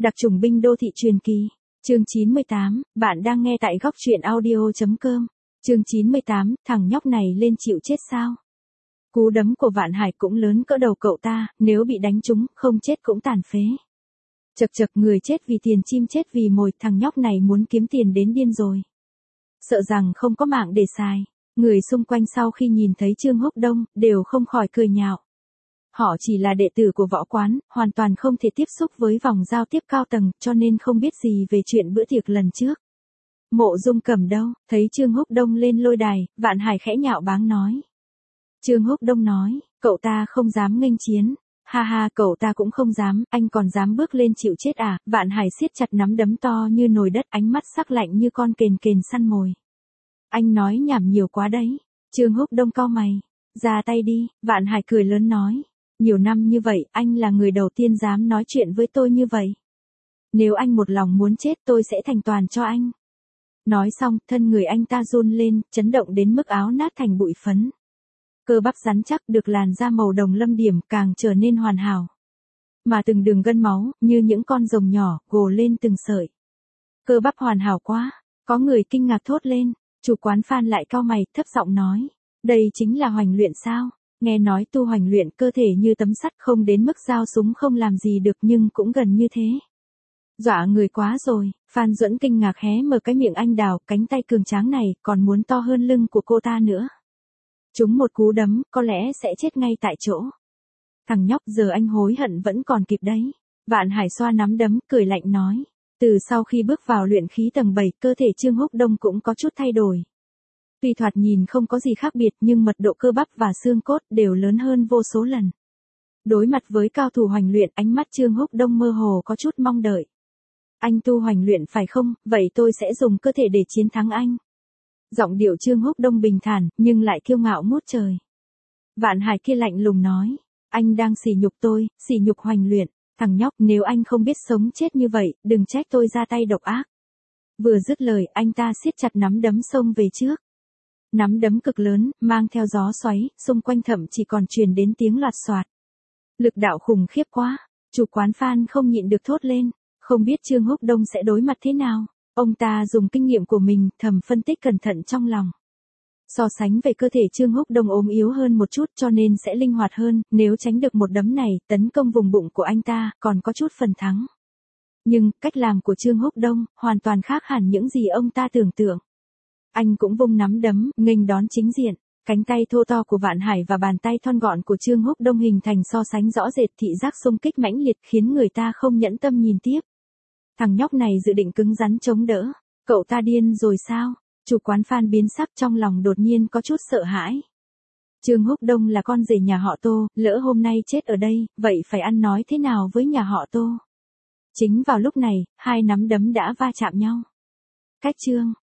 Đặc chủng binh đô thị truyền kỳ. Chương 98, bạn đang nghe tại góc truyện audio.com. Chương 98, thằng nhóc này lên chịu chết sao? Cú đấm của Vạn Hải cũng lớn cỡ đầu cậu ta, nếu bị đánh trúng, không chết cũng tàn phế. Chật chật, người chết vì tiền, chim chết vì mồi, thằng nhóc này muốn kiếm tiền đến điên rồi. Sợ rằng không có mạng để xài. Người xung quanh sau khi nhìn thấy Trương Húc Đông, đều không khỏi cười nhạo. Họ chỉ là đệ tử của võ quán, hoàn toàn không thể tiếp xúc với vòng giao tiếp cao tầng, cho nên không biết gì về chuyện bữa tiệc lần trước. Mộ Dung Cầm đâu, thấy Trương Húc Đông lên lôi đài, Vạn Hải khẽ nhạo báng nói. Trương Húc Đông nói, cậu ta không dám nghênh chiến. Ha ha, cậu ta cũng không dám, anh còn dám bước lên chịu chết à? Vạn Hải siết chặt nắm đấm to như nồi đất, ánh mắt sắc lạnh như con kền kền săn mồi. Anh nói nhảm nhiều quá đấy. Trương Húc Đông cau mày. Ra tay đi, Vạn Hải cười lớn nói. Nhiều năm như vậy, anh là người đầu tiên dám nói chuyện với tôi như vậy. Nếu anh một lòng muốn chết, tôi sẽ thành toàn cho anh. Nói xong, thân người anh ta run lên, chấn động đến mức áo nát thành bụi phấn. Cơ bắp rắn chắc được làn da màu đồng lâm điểm càng trở nên hoàn hảo. Mà từng đường gân máu, như những con rồng nhỏ, gồ lên từng sợi. Cơ bắp hoàn hảo quá, có người kinh ngạc thốt lên. Chủ quán Phan lại cau mày, thấp giọng nói. Đây chính là hoành luyện sao? Nghe nói tu hoành luyện cơ thể như tấm sắt, không đến mức dao súng không làm gì được nhưng cũng gần như thế. Dọa người quá rồi, Phan Duẫn kinh ngạc hé mở cái miệng anh đào, cánh tay cường tráng này còn muốn to hơn lưng của cô ta nữa. Trúng một cú đấm, có lẽ sẽ chết ngay tại chỗ. Thằng nhóc, giờ anh hối hận vẫn còn kịp đấy. Vạn Hải xoa nắm đấm, cười lạnh nói. Từ sau khi bước vào luyện khí tầng 7, cơ thể Trương Húc Đông cũng có chút thay đổi. Tuy thoạt nhìn không có gì khác biệt nhưng mật độ cơ bắp và xương cốt đều lớn hơn vô số lần. Đối mặt với cao thủ hoành luyện, ánh mắt Trương Húc Đông mơ hồ có chút mong đợi. Anh tu hoành luyện phải không? Vậy tôi sẽ dùng cơ thể để chiến thắng anh. Giọng điệu Trương Húc Đông bình thản, nhưng lại kiêu ngạo ngút trời. Vạn Hải kia lạnh lùng nói. Anh đang sỉ nhục tôi, sỉ nhục hoành luyện. Thằng nhóc, nếu anh không biết sống chết như vậy, đừng trách tôi ra tay độc ác. Vừa dứt lời, anh ta siết chặt nắm đấm xông về trước. Nắm đấm cực lớn, mang theo gió xoáy, xung quanh thậm chỉ còn truyền đến tiếng loạt xoạt. Lực đạo khủng khiếp quá, chủ quán Phan không nhịn được thốt lên, không biết Trương Húc Đông sẽ đối mặt thế nào. Ông ta dùng kinh nghiệm của mình, thầm phân tích cẩn thận trong lòng. So sánh về cơ thể Trương Húc Đông ốm yếu hơn một chút cho nên sẽ linh hoạt hơn, nếu tránh được một đấm này, tấn công vùng bụng của anh ta, còn có chút phần thắng. Nhưng, cách làm của Trương Húc Đông, hoàn toàn khác hẳn những gì ông ta tưởng tượng. Anh cũng vung nắm đấm, nghênh đón chính diện. Cánh tay thô to của Vạn Hải và bàn tay thon gọn của Trương Húc Đông hình thành so sánh rõ rệt, thị giác xung kích mãnh liệt khiến người ta không nhẫn tâm nhìn tiếp. Thằng nhóc này dự định cứng rắn chống đỡ. Cậu ta điên rồi sao? Chủ quán Phan biến sắc, trong lòng đột nhiên có chút sợ hãi. Trương Húc Đông là con rể nhà họ Tô, lỡ hôm nay chết ở đây, vậy phải ăn nói thế nào với nhà họ Tô? Chính vào lúc này, hai nắm đấm đã va chạm nhau. Cách chương